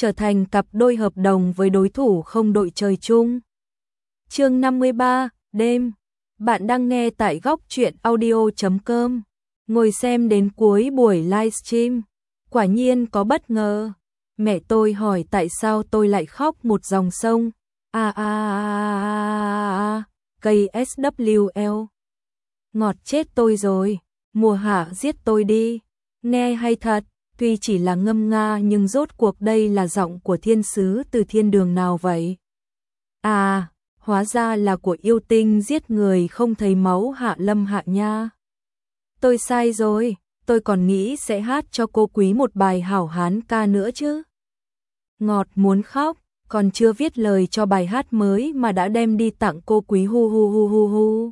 trở thành cặp đôi hợp đồng với đối thủ không đội trời chung. Chương 53, đêm. Bạn đang nghe tại góc truyện audio.com. Ngồi xem đến cuối buổi livestream. Quả nhiên có bất ngờ. Mẹ tôi hỏi tại sao tôi lại khóc một dòng sông. Cây SWL. Ngọt chết tôi rồi. Mùa hạ giết tôi đi. Nghe hay thật. Tuy chỉ là ngâm nga nhưng rốt cuộc đây là giọng của thiên sứ từ thiên đường nào vậy? À, hóa ra là của yêu tinh giết người không thấy máu Hạ Lâm Hạ nha. Tôi sai rồi, tôi còn nghĩ sẽ hát cho cô Quý một bài hảo hán ca nữa chứ. Ngọt muốn khóc, còn chưa viết lời cho bài hát mới mà đã đem đi tặng cô Quý hu hu hu hu hu.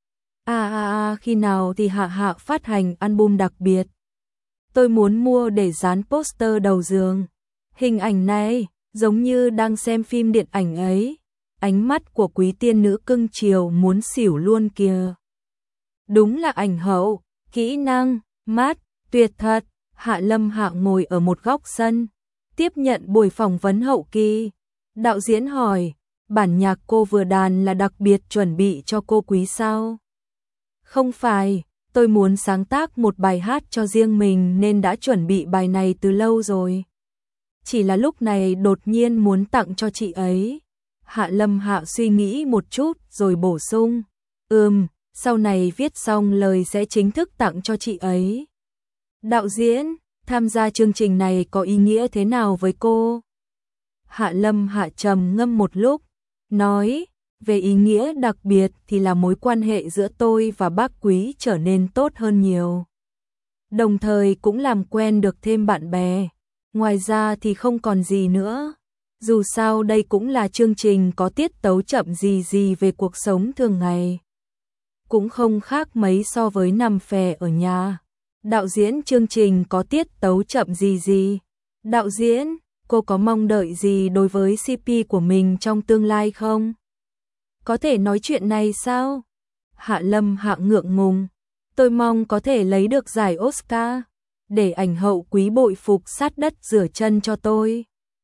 Khi nào thì Hạ Hạ phát hành album đặc biệt? Tôi muốn mua để dán poster đầu giường. Hình ảnh này, giống như đang xem phim điện ảnh ấy. Ánh mắt của quý tiên nữ cưng chiều muốn xỉu luôn kìa. Đúng là ảnh hậu, kỹ năng, mát, tuyệt thật. Hạ Lâm Hạ ngồi ở một góc sân, tiếp nhận buổi phỏng vấn hậu kỳ. Đạo diễn hỏi, bản nhạc cô vừa đàn là đặc biệt chuẩn bị cho cô Quý sao? Không phải. Tôi muốn sáng tác một bài hát cho riêng mình nên đã chuẩn bị bài này từ lâu rồi. Chỉ là lúc này đột nhiên muốn tặng cho chị ấy. Hạ Lâm Hạ suy nghĩ một chút rồi bổ sung. Sau này viết xong lời sẽ chính thức tặng cho chị ấy. Đạo diễn, tham gia chương trình này có ý nghĩa thế nào với cô? Hạ Lâm Hạ trầm ngâm một lúc, nói. Về ý nghĩa đặc biệt thì là mối quan hệ giữa tôi và bác Quý trở nên tốt hơn nhiều. Đồng thời cũng làm quen được thêm bạn bè. Ngoài ra thì không còn gì nữa. Dù sao đây cũng là chương trình có tiết tấu chậm gì về cuộc sống thường ngày. Cũng không khác mấy so với nằm phè ở nhà. Đạo diễn chương trình có tiết tấu chậm gì. Đạo diễn, cô có mong đợi gì đối với CP của mình trong tương lai không? Có thể nói chuyện này sao? Hạ Lâm Hạ ngượng ngùng. Tôi mong có thể lấy được giải Oscar, để ảnh hậu Quý bội phục sát đất rửa chân cho tôi.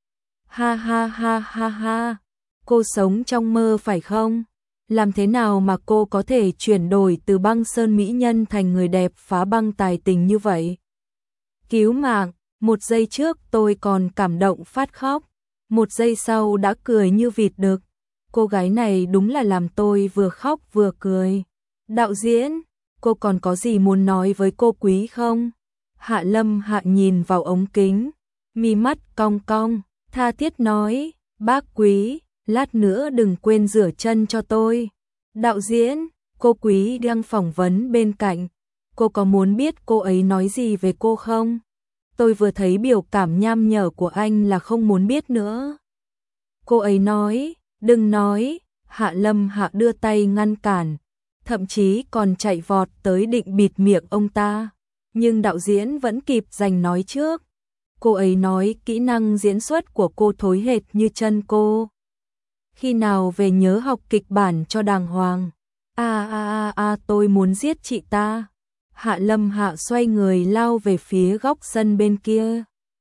Ha. Cô sống trong mơ phải không? Làm thế nào mà cô có thể chuyển đổi từ băng sơn mỹ nhân thành người đẹp phá băng tài tình như vậy? Cứu mạng, một giây trước tôi còn cảm động phát khóc, một giây sau đã cười như vịt đực. Cô gái này đúng là làm tôi vừa khóc vừa cười. Đạo diễn, cô còn có gì muốn nói với cô Quý không? Hạ Lâm Hạ nhìn vào ống kính, mi mắt cong cong, tha thiết nói, bác Quý, lát nữa đừng quên rửa chân cho tôi. Đạo diễn, cô Quý đang phỏng vấn bên cạnh, cô có muốn biết cô ấy nói gì về cô không? Tôi vừa thấy biểu cảm nham nhở của anh là không muốn biết nữa. Cô ấy nói, đừng nói. Hạ Lâm Hạ đưa tay ngăn cản, thậm chí còn chạy vọt tới định bịt miệng ông ta. Nhưng đạo diễn vẫn kịp giành nói trước. Cô ấy nói kỹ năng diễn xuất của cô thối hệt như chân cô. Khi nào về nhớ học kịch bản cho đàng hoàng. Tôi muốn giết chị ta. Hạ Lâm Hạ xoay người lao về phía góc sân bên kia.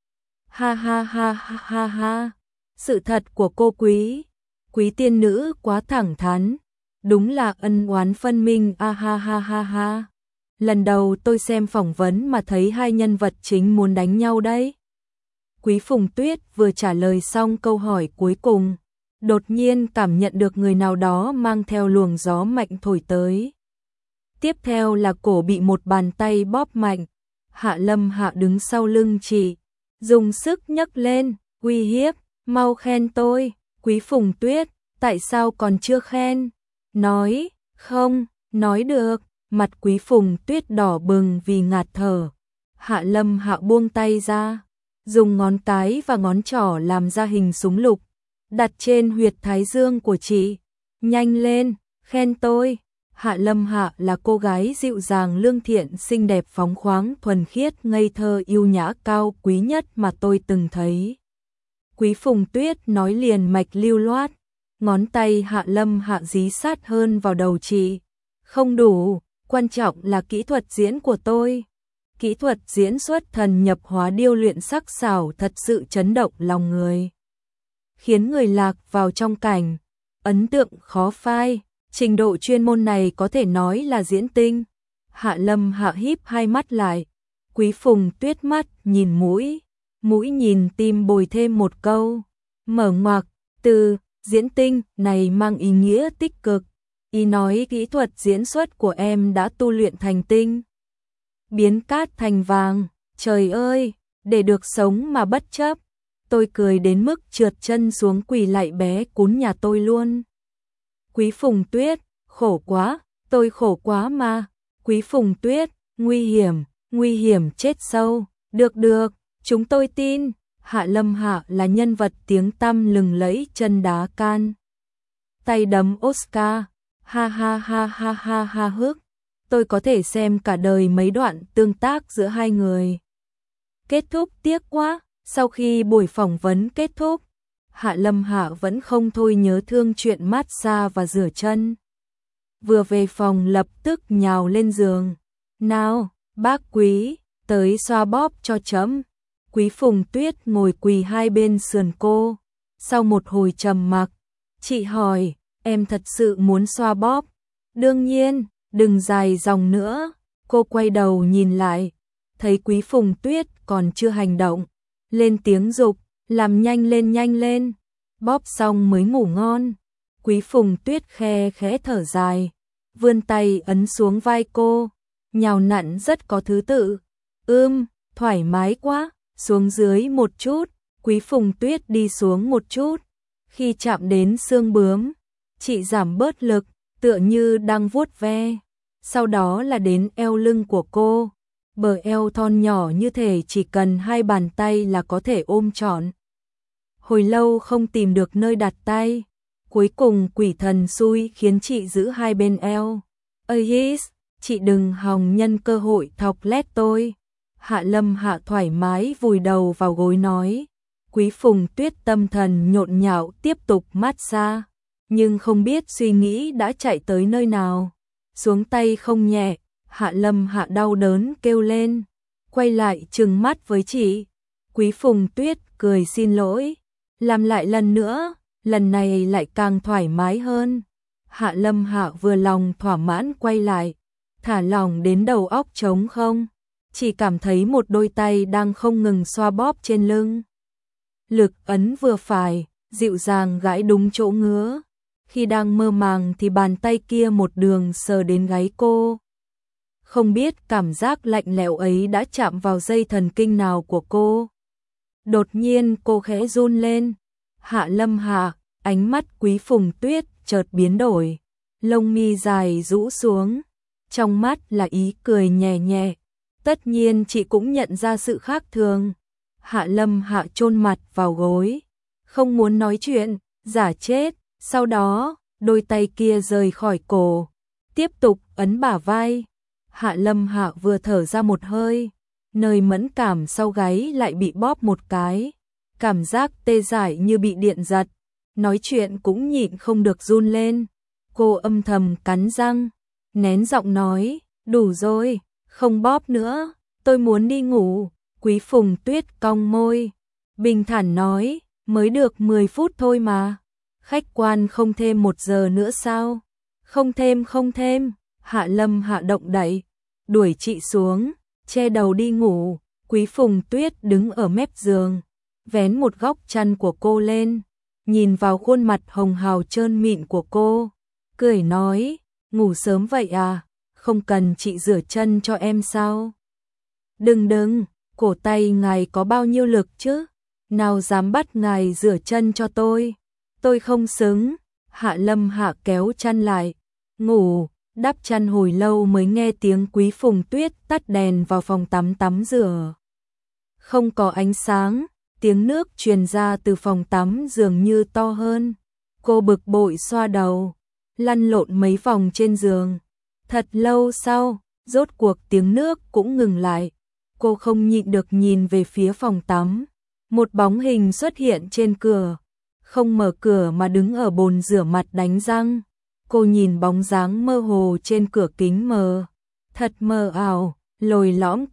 Ha. Sự thật của cô Quý. Quý tiên nữ quá thẳng thắn. Đúng là ân oán phân minh. Ha. Lần đầu tôi xem phỏng vấn mà thấy hai nhân vật chính muốn đánh nhau đấy. Quý Phùng Tuyết vừa trả lời xong câu hỏi cuối cùng, đột nhiên cảm nhận được người nào đó mang theo luồng gió mạnh thổi tới. Tiếp theo là cổ bị một bàn tay bóp mạnh. Hạ Lâm Hạ đứng sau lưng chị, dùng sức nhấc lên, uy hiếp, mau khen tôi. Quý Phùng Tuyết, tại sao còn chưa khen? Nói, không, nói được. Mặt Quý Phùng Tuyết đỏ bừng vì ngạt thở. Hạ Lâm Hạ buông tay ra, dùng ngón cái và ngón trỏ làm ra hình súng lục, đặt trên huyệt thái dương của chị. Nhanh lên, khen tôi. Hạ Lâm Hạ là cô gái dịu dàng lương thiện xinh đẹp phóng khoáng thuần khiết ngây thơ yêu nhã cao quý nhất mà tôi từng thấy. Quý Phùng Tuyết nói liền mạch lưu loát, ngón tay Hạ Lâm Hạ dí sát hơn vào đầu chị. Không đủ, quan trọng là kỹ thuật diễn của tôi. Kỹ thuật diễn xuất thần nhập hóa điêu luyện sắc sảo thật sự chấn động lòng người, khiến người lạc vào trong cảnh, ấn tượng khó phai. Trình độ chuyên môn này có thể nói là diễn tinh. Hạ Lâm Hạ híp hai mắt lại, Quý Phùng Tuyết mắt nhìn mũi, mũi nhìn tim bồi thêm một câu, mở ngoặc, từ diễn tinh này mang ý nghĩa tích cực, ý nói kỹ thuật diễn xuất của em đã tu luyện thành tinh, biến cát thành vàng. Trời ơi, để được sống mà bất chấp. Tôi cười đến mức trượt chân xuống quỳ lạy bé cún nhà tôi luôn. Quý Phùng Tuyết, khổ quá, tôi khổ quá mà. Quý Phùng Tuyết, nguy hiểm chết sâu. Được, chúng tôi tin. Hạ Lâm Hạ là nhân vật tiếng tăm lừng lẫy chân đá can. Tay đấm Oscar, ha ha ha ha ha ha hức. Tôi có thể xem cả đời mấy đoạn tương tác giữa hai người. Kết thúc tiếc quá, sau khi buổi phỏng vấn kết thúc, Hạ Lâm Hạ vẫn không thôi nhớ thương chuyện massage và rửa chân. Vừa về phòng lập tức nhào lên giường. Nào, bác Quý, tới xoa bóp cho chấm. Quý Phùng Tuyết ngồi quỳ hai bên sườn cô. Sau một hồi trầm mặc, chị hỏi, em thật sự muốn xoa bóp? Đương nhiên, đừng dài dòng nữa. Cô quay đầu nhìn lại, thấy Quý Phùng Tuyết còn chưa hành động, lên tiếng giục, làm nhanh lên, bóp xong mới ngủ ngon. Quý Phùng Tuyết khe khẽ thở dài, vươn tay ấn xuống vai cô, nhào nặn rất có thứ tự. Thoải mái quá, xuống dưới một chút. Quý Phùng Tuyết đi xuống một chút, khi chạm đến xương bướm, chị giảm bớt lực, tựa như đang vuốt ve. Sau đó là đến eo lưng của cô, bờ eo thon nhỏ như thể chỉ cần hai bàn tay là có thể ôm trọn. Hồi lâu không tìm được nơi đặt tay, cuối cùng quỷ thần xui khiến chị giữ hai bên eo. Ây, chị đừng hòng nhân cơ hội thọc lét tôi. Hạ Lâm Hạ thoải mái vùi đầu vào gối nói. Quý Phùng Tuyết tâm thần nhộn nhạo tiếp tục massage, nhưng không biết suy nghĩ đã chạy tới nơi nào. Xuống tay không nhẹ, Hạ Lâm Hạ đau đớn kêu lên, quay lại trừng mắt với chị. Quý Phùng Tuyết cười xin lỗi, làm lại lần nữa, lần này lại càng thoải mái hơn. Hạ Lâm Hạ vừa lòng thỏa mãn quay lại, thả lỏng đến đầu óc trống không, chỉ cảm thấy một đôi tay đang không ngừng xoa bóp trên lưng. Lực ấn vừa phải, dịu dàng gãi đúng chỗ ngứa. Khi đang mơ màng thì bàn tay kia một đường sờ đến gáy cô. Không biết cảm giác lạnh lẽo ấy đã chạm vào dây thần kinh nào của cô. Đột nhiên cô khẽ run lên. Hạ Lâm Hạ, ánh mắt Quý Phùng Tuyết chợt biến đổi, lông mi dài rũ xuống, trong mắt là ý cười nhẹ nhẹ. Tất nhiên chị cũng nhận ra sự khác thường. Hạ Lâm Hạ chôn mặt vào gối, không muốn nói chuyện, giả chết. Sau đó, đôi tay kia rời khỏi cổ, tiếp tục ấn bả vai. Hạ Lâm Hạ vừa thở ra một hơi, nơi mẫn cảm sau gáy lại bị bóp một cái. Cảm giác tê dại như bị điện giật, nói chuyện cũng nhịn không được run lên. Cô âm thầm cắn răng, nén giọng nói, đủ rồi, không bóp nữa, tôi muốn đi ngủ. Quý Phùng Tuyết cong môi, bình thản nói, mới được 10 phút thôi mà. Khách quan không thêm 1 giờ nữa sao? Không thêm. Hạ Lâm Hạ động đậy, đuổi chị xuống, che đầu đi ngủ. Quý Phùng Tuyết đứng ở mép giường, vén một góc chăn của cô lên, nhìn vào khuôn mặt hồng hào trơn mịn của cô, cười nói, ngủ sớm vậy à, không cần chị rửa chân cho em sao? Đừng, cổ tay ngài có bao nhiêu lực chứ, nào dám bắt ngài rửa chân cho tôi không xứng. Hạ Lâm Hạ kéo chăn lại, ngủ, đắp chăn hồi lâu mới nghe tiếng Quý Phùng Tuyết tắt đèn vào phòng tắm rửa. Không có ánh sáng, tiếng nước truyền ra từ phòng tắm dường như to hơn. Cô bực bội xoa đầu, lăn lộn mấy vòng trên giường. Thật lâu sau, rốt cuộc tiếng nước cũng ngừng lại. Cô không nhịn được nhìn về phía phòng tắm. Một bóng hình xuất hiện trên cửa. Không mở cửa mà đứng ở bồn rửa mặt đánh răng. Cô nhìn bóng dáng mơ hồ trên cửa kính mờ. Thật mờ ảo, lồi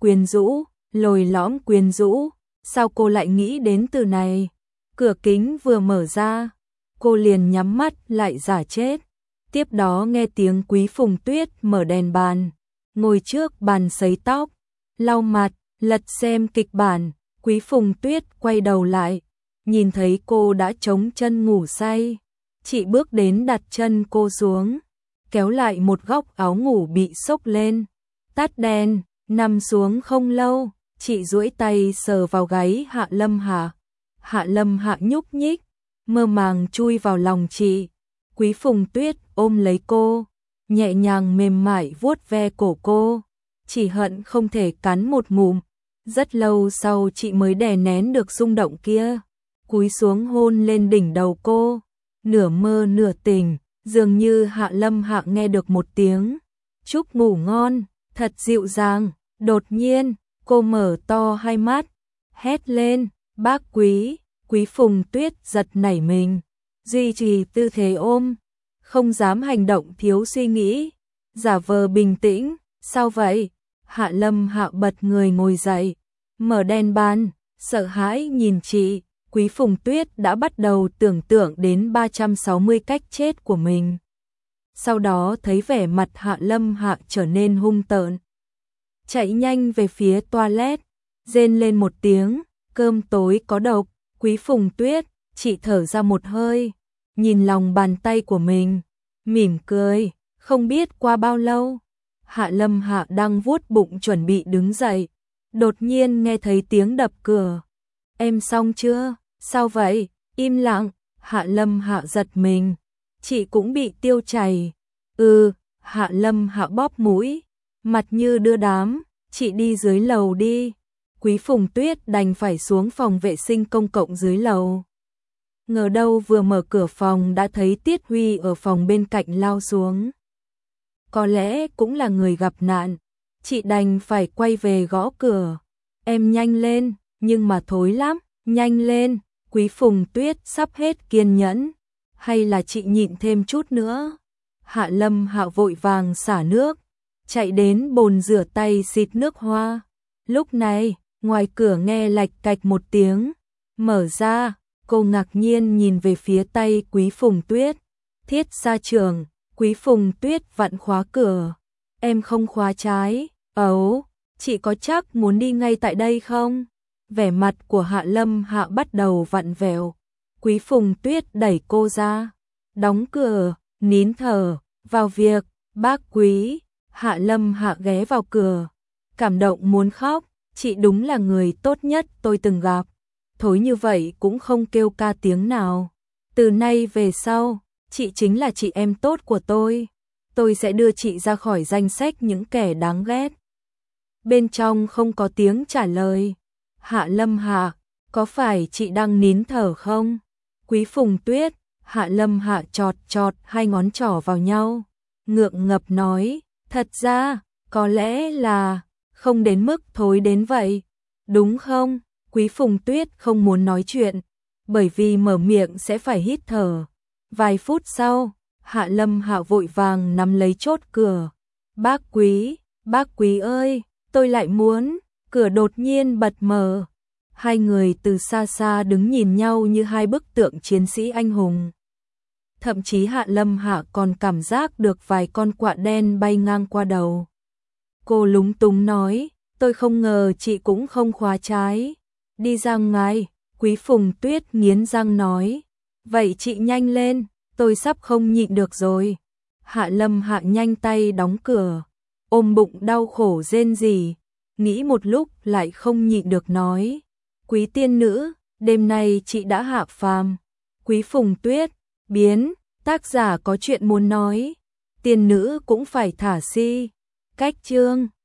lõm quyến rũ, sao cô lại nghĩ đến từ này? Cửa kính vừa mở ra, cô liền nhắm mắt lại giả chết. Tiếp đó nghe tiếng Quý Phùng Tuyết mở đèn bàn, ngồi trước bàn sấy tóc, lau mặt, lật xem kịch bản. Quý Phùng Tuyết quay đầu lại, nhìn thấy cô đã chống chân ngủ say. Chị bước đến đặt chân cô xuống, kéo lại một góc áo ngủ bị xốc lên, tắt đèn, nằm xuống không lâu, chị duỗi tay sờ vào gáy Hạ Lâm Hạ. Hạ Lâm Hạ nhúc nhích, mơ màng chui vào lòng chị. Quý Phùng Tuyết ôm lấy cô, nhẹ nhàng mềm mại vuốt ve cổ cô, chỉ hận không thể cắn một ngụm. Rất lâu sau chị mới đè nén được rung động kia, cúi xuống hôn lên đỉnh đầu cô, nửa mơ nửa tỉnh, dường như Hạ Lâm Hạ nghe được một tiếng chúc ngủ ngon, thật dịu dàng. Đột nhiên, cô mở to hai mắt, hét lên, bác Quý. Quý Phùng Tuyết giật nảy mình, duy trì tư thế ôm, không dám hành động thiếu suy nghĩ, giả vờ bình tĩnh. Sao vậy? Hạ Lâm Hạ bật người ngồi dậy, mở đèn bàn, sợ hãi nhìn chị. Quý Phùng Tuyết đã bắt đầu tưởng tượng đến 360 cách chết của mình. Sau đó thấy vẻ mặt Hạ Lâm Hạ trở nên hung tợn, chạy nhanh về phía toilet, rên lên một tiếng, cơm tối có độc. Quý Phùng Tuyết, chị thở ra một hơi, nhìn lòng bàn tay của mình, mỉm cười. Không biết qua bao lâu, Hạ Lâm Hạ đang vuốt bụng chuẩn bị đứng dậy, đột nhiên nghe thấy tiếng đập cửa. Em xong chưa? Sao vậy? Im lặng. Hạ Lâm Hạ giật mình, chị cũng bị tiêu chảy. Hạ Lâm Hạ bóp mũi, mặt như đưa đám, chị đi dưới lầu đi. Quý Phùng Tuyết đành phải xuống phòng vệ sinh công cộng dưới lầu. Ngờ đâu vừa mở cửa phòng đã thấy Tiết Huy ở phòng bên cạnh lao xuống. Có lẽ cũng là người gặp nạn, chị đành phải quay về gõ cửa. Em nhanh lên, nhưng mà thối lắm, nhanh lên. Quý Phùng Tuyết sắp hết kiên nhẫn, hay là chị nhịn thêm chút nữa. Hạ Lâm Hạ vội vàng xả nước, chạy đến bồn rửa tay xịt nước hoa. Lúc này, ngoài cửa nghe lạch cạch một tiếng, mở ra, cô ngạc nhiên nhìn về phía tay Quý Phùng Tuyết. Thiết Sa Trường. Quý Phùng Tuyết vặn khóa cửa. Em không khóa trái. Ấu, chị có chắc muốn đi ngay tại đây không? Vẻ mặt của Hạ Lâm Hạ bắt đầu vặn vẹo. Quý Phùng Tuyết đẩy cô ra, đóng cửa, nín thở, vào việc. Bác Quý. Hạ Lâm Hạ ghé vào cửa, cảm động muốn khóc. Chị đúng là người tốt nhất tôi từng gặp, thối như vậy cũng không kêu ca tiếng nào. Từ nay về sau, chị chính là chị em tốt của tôi sẽ đưa chị ra khỏi danh sách những kẻ đáng ghét. Bên trong không có tiếng trả lời. Hạ Lâm Hạ, có phải chị đang nín thở không? Quý Phùng Tuyết. Hạ Lâm Hạ chọt chọt hai ngón trỏ vào nhau, ngượng ngập nói, thật ra, có lẽ là không đến mức thối đến vậy, đúng không? Quý Phùng Tuyết không muốn nói chuyện, bởi vì mở miệng sẽ phải hít thở. Vài phút sau, Hạ Lâm Hạ vội vàng nắm lấy chốt cửa. Bác Quý ơi, tôi lại muốn. Cửa đột nhiên bật mở. Hai người từ xa xa đứng nhìn nhau như hai bức tượng chiến sĩ anh hùng. Thậm chí Hạ Lâm Hạ còn cảm giác được vài con quạ đen bay ngang qua đầu. Cô lúng túng nói, tôi không ngờ chị cũng không khóa trái. Đi ra ngoài. Quý Phùng Tuyết nghiến răng nói, vậy chị nhanh lên, tôi sắp không nhịn được rồi. Hạ Lâm Hạ nhanh tay đóng cửa, ôm bụng đau khổ rên rỉ, nghĩ một lúc lại không nhịn được nói, Quý tiên nữ, đêm nay chị đã hạ phàm. Quý Phùng Tuyết, biến, tác giả có chuyện muốn nói, tiên nữ cũng phải thả si. Cách chương